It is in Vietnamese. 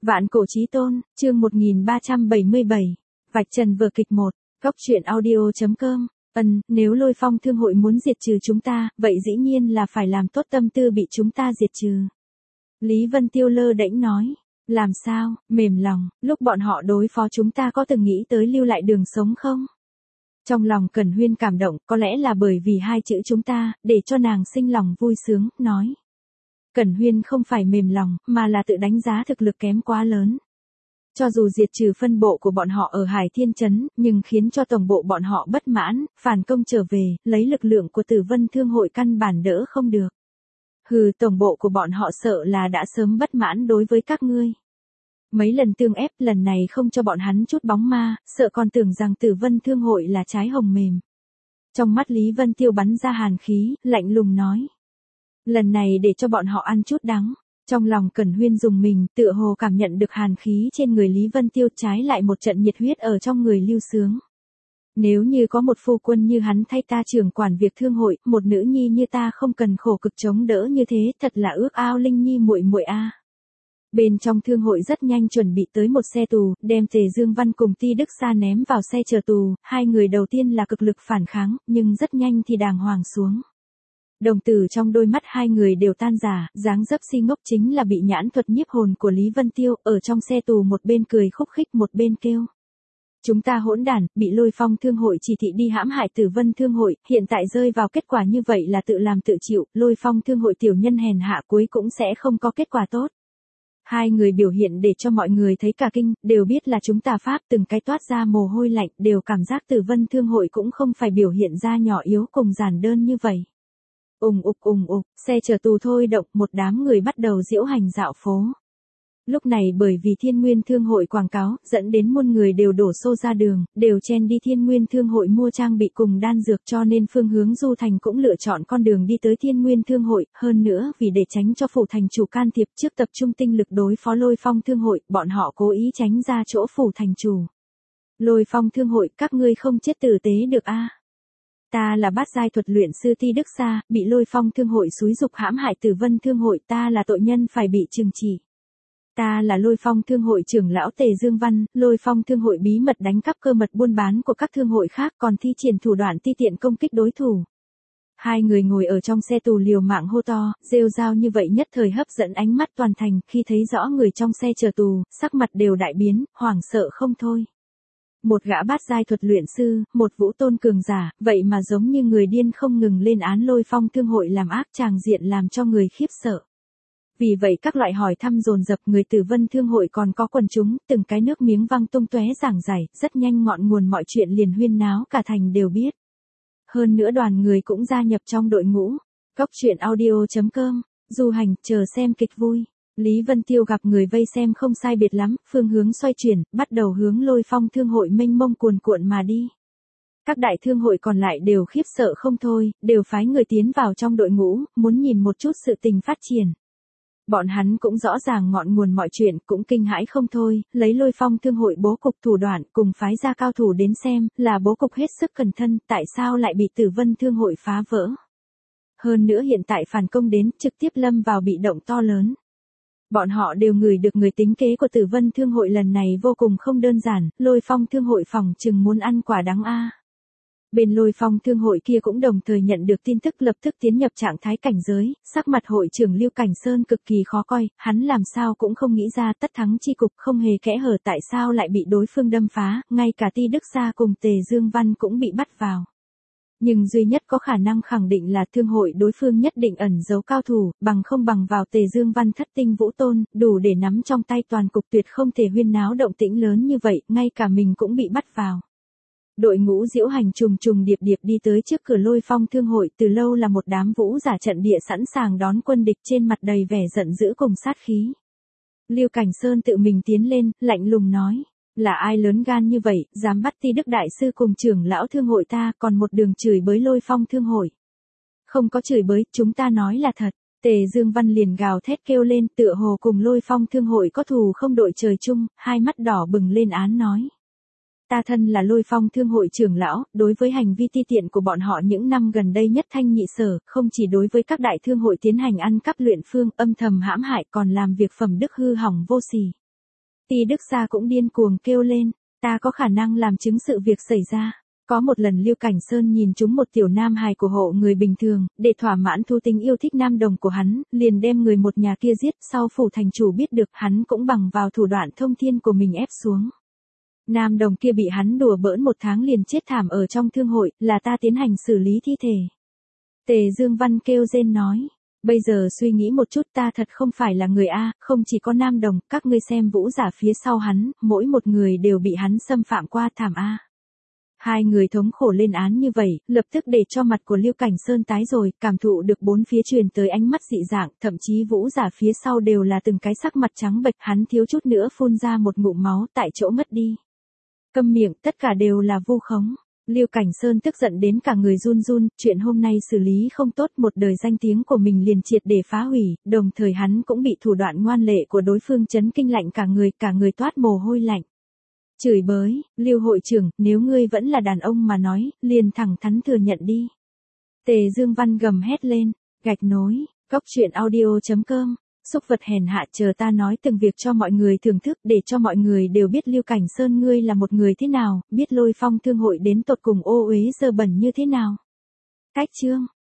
Vạn cổ chí tôn, chương 1377. Vạch trần vở kịch 1, góc truyện audio.com. Nếu Lôi Phong Thương hội muốn diệt trừ chúng ta, vậy dĩ nhiên là phải làm tốt tâm tư bị chúng ta diệt trừ. Lý Vân Tiêu lơ đễnh nói. Làm sao, mềm lòng, lúc bọn họ đối phó chúng ta có từng nghĩ tới lưu lại đường sống không? Trong lòng Cẩn Huyên cảm động, có lẽ là bởi vì hai chữ chúng ta, để cho nàng sinh lòng vui sướng, nói. Cẩn Huyên không phải mềm lòng, mà là tự đánh giá thực lực kém quá lớn. Cho dù diệt trừ phân bộ của bọn họ ở Hải Thiên Trấn, nhưng khiến cho tổng bộ bọn họ bất mãn, phản công trở về, lấy lực lượng của Tử Vân Thương hội căn bản đỡ không được. Tổng bộ của bọn họ sợ là đã sớm bất mãn đối với các ngươi. Mấy lần tương ép, lần này không cho bọn hắn chút bóng ma, sợ còn tưởng rằng Tử Vân Thương hội là trái hồng mềm. Trong mắt Lý Vân Tiêu bắn ra hàn khí, lạnh lùng nói. Lần này để cho bọn họ ăn chút đắng. Trong lòng Cẩn Huyên dùng mình, tựa hồ cảm nhận được hàn khí trên người Lý Vân Tiêu, trái lại một trận nhiệt huyết ở trong người lưu sướng. Nếu như có một phu quân như hắn thay ta trưởng quản việc thương hội, một nữ nhi như ta không cần khổ cực chống đỡ như thế, thật là ước ao Linh Nhi muội muội a. Bên trong thương hội rất nhanh chuẩn bị tới một xe tù, đem Tề Dương Văn cùng Ti Đức Sa ném vào xe chờ tù, hai người đầu tiên là cực lực phản kháng, nhưng rất nhanh thì đàng hoàng xuống. Đồng tử trong đôi mắt hai người đều tan rã, dáng dấp si ngốc chính là bị nhãn thuật nhiếp hồn của Lý Vân Tiêu, ở trong xe tù một bên cười khúc khích một bên kêu. Chúng ta hỗn đản, bị Lôi Phong Thương hội chỉ thị đi hãm hại Tử Vân Thương hội, hiện tại rơi vào kết quả như vậy là tự làm tự chịu, Lôi Phong Thương hội tiểu nhân hèn hạ cuối cũng sẽ không có kết quả tốt. Hai người biểu hiện để cho mọi người thấy cả kinh, đều biết là chúng ta pháp, từng cái toát ra mồ hôi lạnh, đều cảm giác Tử Vân Thương hội cũng không phải biểu hiện ra nhỏ yếu cùng giản đơn như vậy. Ùng ục, xe chở tù thôi động, một đám người bắt đầu diễu hành dạo phố. Lúc này bởi vì Thiên Nguyên Thương hội quảng cáo, dẫn đến muôn người đều đổ xô ra đường, đều chen đi Thiên Nguyên Thương hội mua trang bị cùng đan dược, cho nên phương hướng Du Thành cũng lựa chọn con đường đi tới Thiên Nguyên Thương hội, hơn nữa vì để tránh cho phủ thành chủ can thiệp trước tập trung tinh lực đối phó Lôi Phong Thương hội, bọn họ cố ý tránh ra chỗ phủ thành chủ. Lôi Phong Thương hội, các ngươi không chết tử tế được a. Ta là bát giai thuật luyện sư Ti Đức Sa, bị Lôi Phong Thương hội xúi dục hãm hại Tử Vân Thương hội, ta là tội nhân phải bị trừng trị. Ta là Lôi Phong Thương hội trưởng lão Tề Dương Văn, Lôi Phong Thương hội bí mật đánh cắp cơ mật buôn bán của các thương hội khác, còn thi triển thủ đoạn ti tiện công kích đối thủ. Hai người ngồi ở trong xe tù liều mạng hô to, rêu rao như vậy nhất thời hấp dẫn ánh mắt toàn thành, khi thấy rõ người trong xe chờ tù, sắc mặt đều đại biến, hoảng sợ không thôi. Một gã bát giai thuật luyện sư, một vũ tôn cường giả, vậy mà giống như người điên không ngừng lên án Lôi Phong Thương hội làm ác, tràng diện làm cho người khiếp sợ. Vì vậy các loại hỏi thăm dồn dập, người Tử Vân Thương hội còn có quần chúng, từng cái nước miếng văng tung tóe giảng giải, rất nhanh ngọn nguồn mọi chuyện liền huyên náo cả thành đều biết. Hơn nữa đoàn người cũng gia nhập trong đội ngũ. Góc truyện audio.com, du hành, chờ xem kịch vui. Lý Vân Tiêu gặp người vây xem không sai biệt lắm, phương hướng xoay chuyển, bắt đầu hướng Lôi Phong Thương hội mênh mông cuồn cuộn mà đi. Các đại thương hội còn lại đều khiếp sợ không thôi, đều phái người tiến vào trong đội ngũ, muốn nhìn một chút sự tình phát triển. Bọn hắn cũng rõ ràng ngọn nguồn mọi chuyện, cũng kinh hãi không thôi, lấy Lôi Phong Thương hội bố cục thủ đoạn, cùng phái ra cao thủ đến xem, là bố cục hết sức cẩn thận, tại sao lại bị Tử Vân Thương hội phá vỡ. Hơn nữa hiện tại phản công đến, trực tiếp lâm vào bị động to lớn. Bọn họ đều ngửi được người tính kế của Tử Vân Thương hội lần này vô cùng không đơn giản, Lôi Phong Thương hội phòng chừng muốn ăn quả đắng a. Bên Lôi Phong Thương hội kia cũng đồng thời nhận được tin tức, lập tức tiến nhập trạng thái cảnh giới, sắc mặt hội trưởng Lưu Cảnh Sơn cực kỳ khó coi, hắn làm sao cũng không nghĩ ra tất thắng chi cục không hề kẽ hở tại sao lại bị đối phương đâm phá, ngay cả Ti Đức Sa cùng Tề Dương Văn cũng bị bắt vào. Nhưng duy nhất có khả năng khẳng định là thương hội đối phương nhất định ẩn giấu cao thủ, bằng không bằng vào Tề Dương Văn thất tinh vũ tôn, đủ để nắm trong tay toàn cục, tuyệt không thể huyên náo động tĩnh lớn như vậy, ngay cả mình cũng bị bắt vào. Đội ngũ diễu hành trùng trùng điệp điệp đi tới trước cửa Lôi Phong Thương hội, từ lâu là một đám vũ giả trận địa sẵn sàng đón quân địch, trên mặt đầy vẻ giận dữ cùng sát khí. Lưu Cảnh Sơn tự mình tiến lên, lạnh lùng nói. Là ai lớn gan như vậy, dám bắt Ti Đức Đại Sư cùng trưởng lão thương hội ta, còn một đường chửi bới Lôi Phong Thương hội. Không có chửi bới, chúng ta nói là thật. Tề Dương Văn liền gào thét kêu lên, tựa hồ cùng Lôi Phong Thương hội có thù không đội trời chung, hai mắt đỏ bừng lên án nói. Ta thân là Lôi Phong Thương hội trưởng lão, đối với hành vi ti tiện của bọn họ những năm gần đây nhất thanh nhị sở, không chỉ đối với các đại thương hội tiến hành ăn cắp luyện phương, âm thầm hãm hại, còn làm việc phẩm đức hư hỏng vô sỉ. Ti Đức Sa cũng điên cuồng kêu lên, ta có khả năng làm chứng sự việc xảy ra. Có một lần Lưu Cảnh Sơn nhìn trúng một tiểu nam hài của hộ người bình thường, để thỏa mãn thú tính yêu thích nam đồng của hắn, liền đem người một nhà kia giết, sau phủ thành chủ biết được hắn cũng bằng vào thủ đoạn thông thiên của mình ép xuống. Nam đồng kia bị hắn đùa bỡn 1 tháng liền chết thảm ở trong thương hội, là ta tiến hành xử lý thi thể. Tề Dương Văn kêu rên nói, bây giờ suy nghĩ một chút ta thật không phải là người A, không chỉ có nam đồng, các ngươi xem vũ giả phía sau hắn, mỗi một người đều bị hắn xâm phạm qua thảm A. Hai người thống khổ lên án như vậy, lập tức để cho mặt của Lưu Cảnh Sơn tái rồi, cảm thụ được bốn phía truyền tới ánh mắt dị dạng, thậm chí vũ giả phía sau đều là từng cái sắc mặt trắng bệch, hắn thiếu chút nữa phun ra một ngụm máu tại chỗ ngất đi. Câm miệng, tất cả đều là vu khống. Lưu Cảnh Sơn tức giận đến cả người run run, chuyện hôm nay xử lý không tốt, một đời danh tiếng của mình liền triệt để phá hủy, đồng thời hắn cũng bị thủ đoạn ngoan lệ của đối phương chấn kinh lạnh cả người toát mồ hôi lạnh. Chửi bới, Lưu hội trưởng, nếu ngươi vẫn là đàn ông mà nói, liền thẳng thắn thừa nhận đi. Tề Dương Văn gầm hét lên, gạch nối, cóc truyện audio.com, xúc vật hèn hạ, chờ ta nói từng việc cho mọi người thưởng thức, để cho mọi người đều biết Lưu Cảnh Sơn ngươi là một người thế nào, biết Lôi Phong thương hội đến tột cùng ô uế dơ bẩn như thế nào. Cách chương